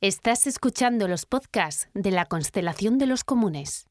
Estás escuchando los podcasts de la Constelación de los Comunes.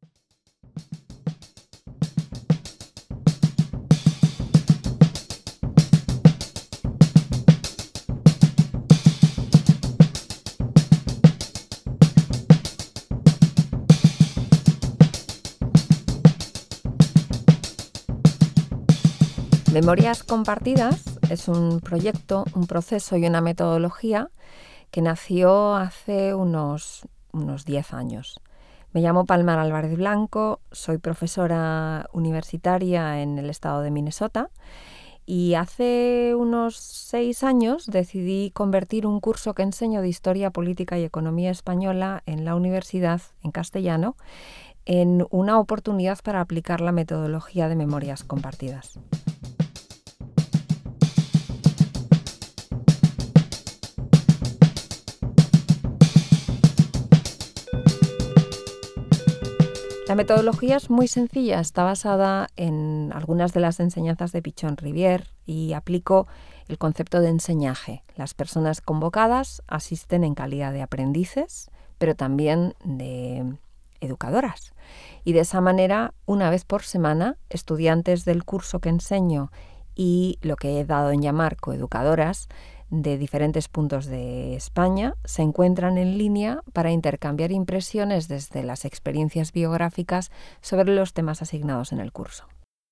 Memorias Compartidas es un proyecto, un proceso y una metodología que nació hace unos 10 años. Me llamo Palmar Álvarez Blanco, soy profesora universitaria en el estado de Minnesota y hace unos 6 años decidí convertir un curso que enseño de Historia, Política y Economía Española en la universidad, en castellano, en una oportunidad para aplicar la metodología de Memorias Compartidas. La metodología es muy sencilla, está basada en algunas de las enseñanzas de Pichon Rivière y aplico el concepto de enseñaje. Las personas convocadas asisten en calidad de aprendices, pero también de educadoras. Y de esa manera, una vez por semana, estudiantes del curso que enseño y lo que he dado en llamar coeducadoras de diferentes puntos de España se encuentran en línea para intercambiar impresiones desde las experiencias biográficas sobre los temas asignados en el curso.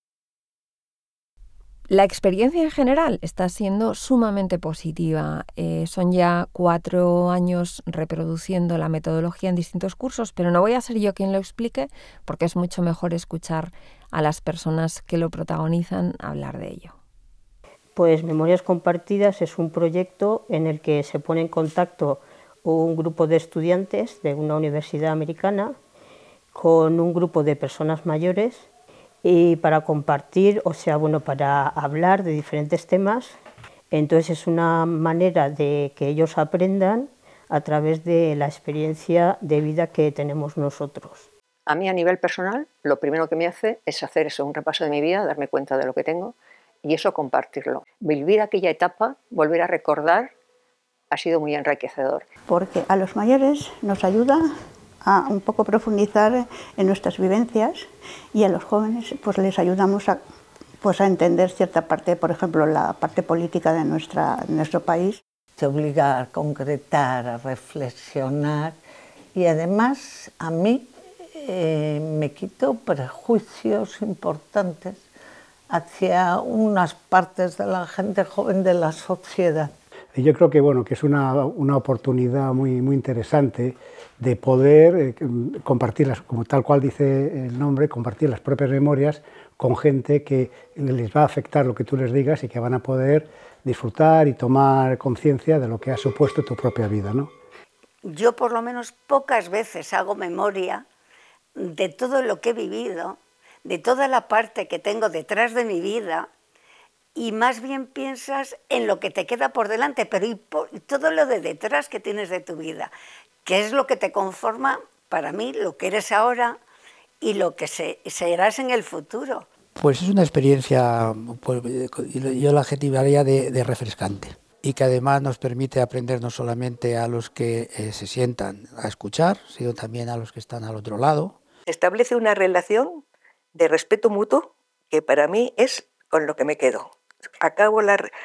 La experiencia en general está siendo sumamente positiva. Son ya 4 años reproduciendo la metodología en distintos cursos, pero no voy a ser yo quien lo explique porque es mucho mejor escuchar a las personas que lo protagonizan hablar de ello. Pues Memorias Compartidas es un proyecto en el que se pone en contacto un grupo de estudiantes de una universidad americana con un grupo de personas mayores y para compartir, para hablar de diferentes temas. Entonces es una manera de que ellos aprendan a través de la experiencia de vida que tenemos nosotros. A mí, a nivel personal, lo primero que me hace es hacer eso, un repaso de mi vida, darme cuenta de lo que tengo y eso compartirlo. Vivir aquella etapa, volver a recordar, ha sido muy enriquecedor. Porque a los mayores nos ayuda a un poco profundizar en nuestras vivencias y a los jóvenes pues les ayudamos a entender cierta parte, por ejemplo, la parte política de nuestro país. Te obliga a concretar, a reflexionar y además a mí me quito prejuicios importantes hacia unas partes de la gente joven de la sociedad. Yo creo que es una oportunidad muy interesante de poder compartirlas, como tal cual dice el nombre, compartir las propias memorias con gente que les va a afectar lo que tú les digas y que van a poder disfrutar y tomar conciencia de lo que ha supuesto tu propia vida, ¿no? Yo por lo menos pocas veces hago memoria de todo lo que he vivido, de toda la parte que tengo detrás de mi vida, y más bien piensas en lo que te queda por delante, pero y todo lo de detrás que tienes de tu vida, que es lo que te conforma, para mí, lo que eres ahora y lo que serás en el futuro. Pues es una experiencia, pues, yo la adjetivaría de refrescante y que además nos permite aprender no solamente a los que se sientan a escuchar, sino también a los que están al otro lado. Establece una relación de respeto mutuo que para mí es con lo que me quedo. Acabo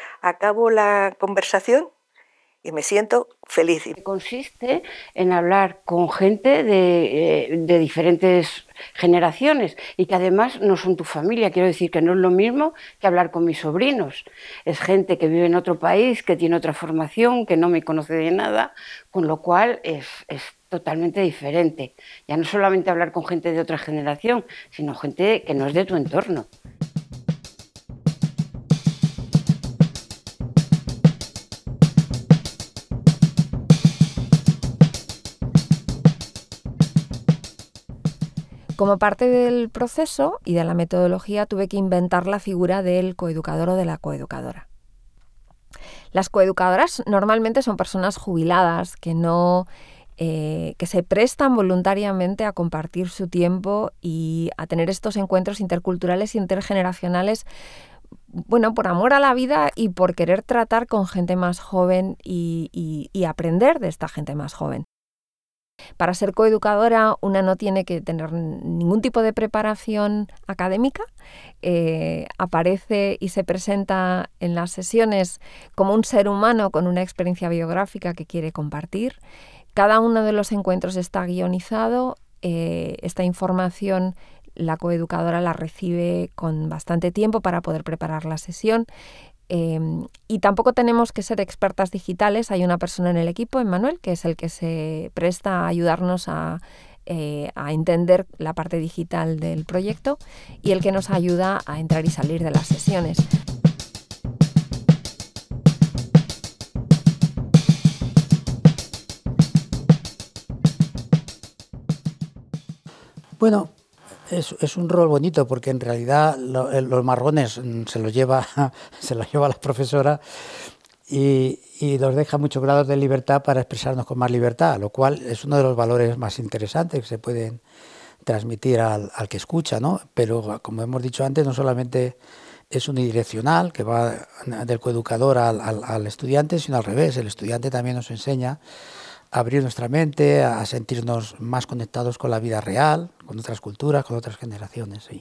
la conversación y me siento feliz. Consiste en hablar con gente de diferentes generaciones y que además no son tu familia. Quiero decir que no es lo mismo que hablar con mis sobrinos. Es gente que vive en otro país, que tiene otra formación, que no me conoce de nada, con lo cual es totalmente diferente. Ya no solamente hablar con gente de otra generación, sino gente que no es de tu entorno. Como parte del proceso y de la metodología tuve que inventar la figura del coeducador o de la coeducadora. Las coeducadoras normalmente son personas jubiladas que se prestan voluntariamente a compartir su tiempo y a tener estos encuentros interculturales e intergeneracionales bueno, por amor a la vida y por querer tratar con gente más joven y aprender de esta gente más joven. Para ser coeducadora una no tiene que tener ningún tipo de preparación académica, aparece y se presenta en las sesiones como un ser humano con una experiencia biográfica que quiere compartir. Cada uno de los encuentros está guionizado, esta información la coeducadora la recibe con bastante tiempo para poder preparar la sesión. Y tampoco tenemos que ser expertas digitales. Hay una persona en el equipo, Emmanuel, que es el que se presta a ayudarnos a entender la parte digital del proyecto y el que nos ayuda a entrar y salir de las sesiones. Bueno, es un rol bonito porque en realidad los marrones se los lleva la profesora y nos deja muchos grados de libertad para expresarnos con más libertad, lo cual es uno de los valores más interesantes que se pueden transmitir al que escucha, ¿no? Pero como hemos dicho antes, no solamente es unidireccional, que va del coeducador al estudiante, sino al revés. El estudiante también nos enseña a abrir nuestra mente, a sentirnos más conectados con la vida real, con otras culturas, con otras generaciones. Sí.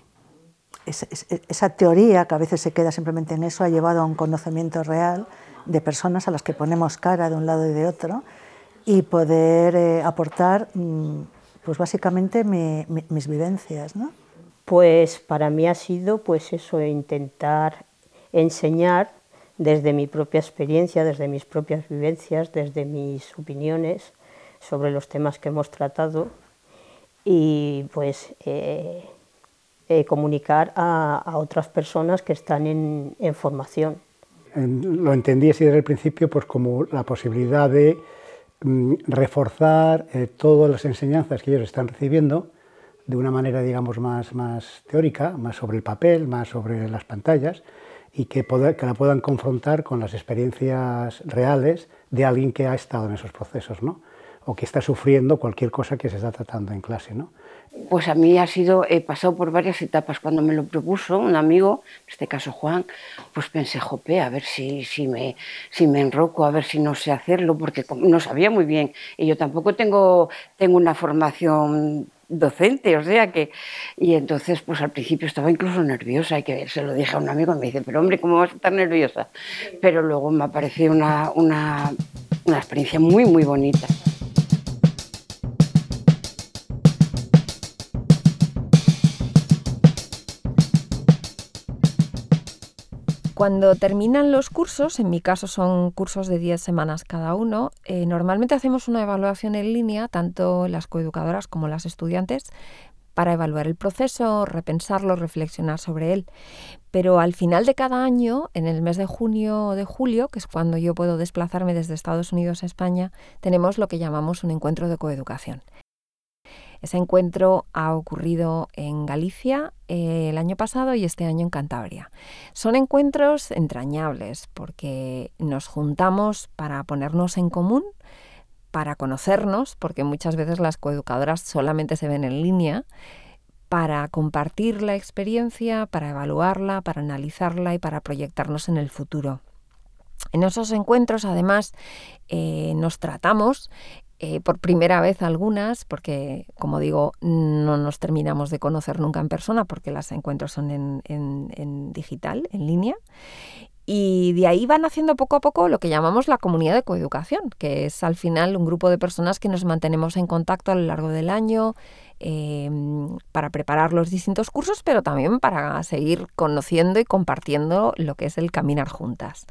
Esa teoría, que a veces se queda simplemente en eso, ha llevado a un conocimiento real de personas a las que ponemos cara de un lado y de otro y poder aportar, pues básicamente mis vivencias, ¿no? Pues para mí ha sido pues eso, intentar enseñar desde mi propia experiencia, desde mis propias vivencias, desde mis opiniones sobre los temas que hemos tratado y pues comunicar a otras personas que están en formación. Lo entendí así desde el principio pues como la posibilidad de reforzar todas las enseñanzas que ellos están recibiendo de una manera, digamos, más teórica, más sobre el papel, más sobre las pantallas, y que la puedan confrontar con las experiencias reales de alguien que ha estado en esos procesos, ¿no? O que está sufriendo cualquier cosa que se está tratando en clase, ¿no? Pues a mí he pasado por varias etapas. Cuando me lo propuso un amigo, en este caso Juan, pues pensé, jope, a ver si me enroco, a ver si no sé hacerlo, porque no sabía muy bien. Y yo tampoco tengo una formación docente, o sea que... Y entonces, pues al principio estaba incluso nerviosa, y que se lo dije a un amigo y me dice, pero hombre, ¿cómo vas a estar nerviosa? Pero luego me pareció una experiencia muy, muy bonita. Cuando terminan los cursos, en mi caso son cursos de 10 semanas cada uno, normalmente hacemos una evaluación en línea, tanto las coeducadoras como las estudiantes, para evaluar el proceso, repensarlo, reflexionar sobre él. Pero al final de cada año, en el mes de junio o de julio, que es cuando yo puedo desplazarme desde Estados Unidos a España, tenemos lo que llamamos un encuentro de coeducación. Ese encuentro ha ocurrido en Galicia el año pasado y este año en Cantabria. Son encuentros entrañables porque nos juntamos para ponernos en común, para conocernos, porque muchas veces las coeducadoras solamente se ven en línea, para compartir la experiencia, para evaluarla, para analizarla y para proyectarnos en el futuro. En esos encuentros, además, nos tratamos por primera vez algunas, porque, como digo, no nos terminamos de conocer nunca en persona, porque los encuentros son en digital, en línea. Y de ahí van haciendo poco a poco lo que llamamos la comunidad de coeducación, que es al final un grupo de personas que nos mantenemos en contacto a lo largo del año para preparar los distintos cursos, pero también para seguir conociendo y compartiendo lo que es el caminar juntas.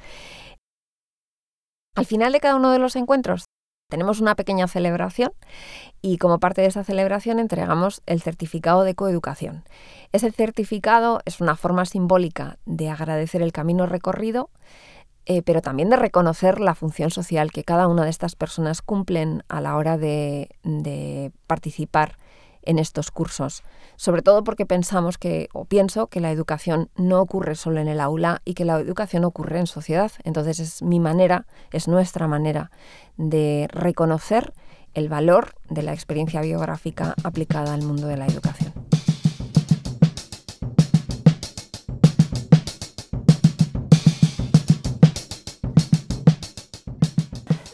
Al final de cada uno de los encuentros tenemos una pequeña celebración y como parte de esa celebración entregamos el certificado de coeducación. Ese certificado es una forma simbólica de agradecer el camino recorrido, pero también de reconocer la función social que cada una de estas personas cumplen a la hora de participar en estos cursos, sobre todo porque pienso que la educación no ocurre solo en el aula y que la educación ocurre en sociedad. Entonces es nuestra manera de reconocer el valor de la experiencia biográfica aplicada al mundo de la educación.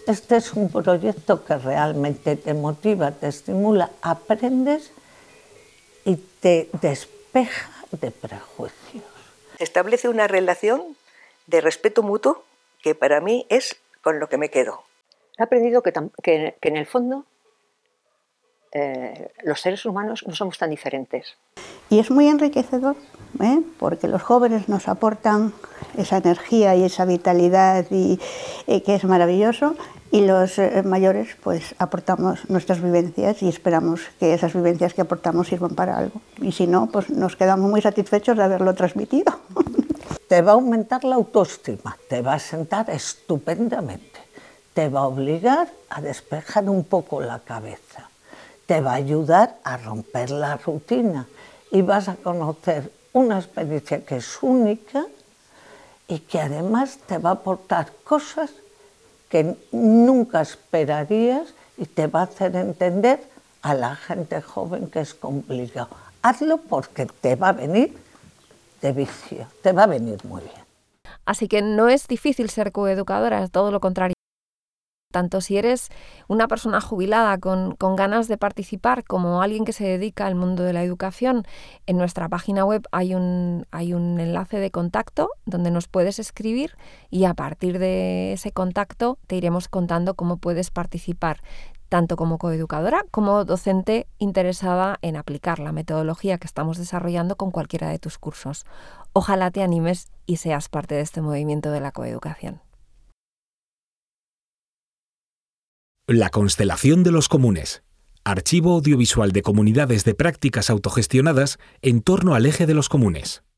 este es un proyecto que realmente te motiva, te estimula, aprendes y te despeja de prejuicios. Establece una relación de respeto mutuo que para mí es con lo que me quedo. He aprendido que en el fondo los seres humanos no somos tan diferentes. Y es muy enriquecedor, porque los jóvenes nos aportan esa energía y esa vitalidad y que es maravilloso, y los mayores pues aportamos nuestras vivencias y esperamos que esas vivencias que aportamos sirvan para algo. Y si no, pues nos quedamos muy satisfechos de haberlo transmitido. Te va a aumentar la autoestima, te va a sentar estupendamente, te va a obligar a despejar un poco la cabeza, te va a ayudar a romper la rutina y vas a conocer una experiencia que es única y que además te va a aportar cosas que nunca esperarías y te va a hacer entender a la gente joven que es complicado. Hazlo porque te va a venir de vicio, te va a venir muy bien. Así que no es difícil ser coeducadora, es todo lo contrario. Tanto si eres una persona jubilada con ganas de participar como alguien que se dedica al mundo de la educación, en nuestra página web hay un enlace de contacto donde nos puedes escribir y a partir de ese contacto te iremos contando cómo puedes participar, tanto como coeducadora como docente interesada en aplicar la metodología que estamos desarrollando con cualquiera de tus cursos. Ojalá te animes y seas parte de este movimiento de la coeducación. La constelación de los comunes. Archivo audiovisual de comunidades de prácticas autogestionadas en torno al eje de los comunes.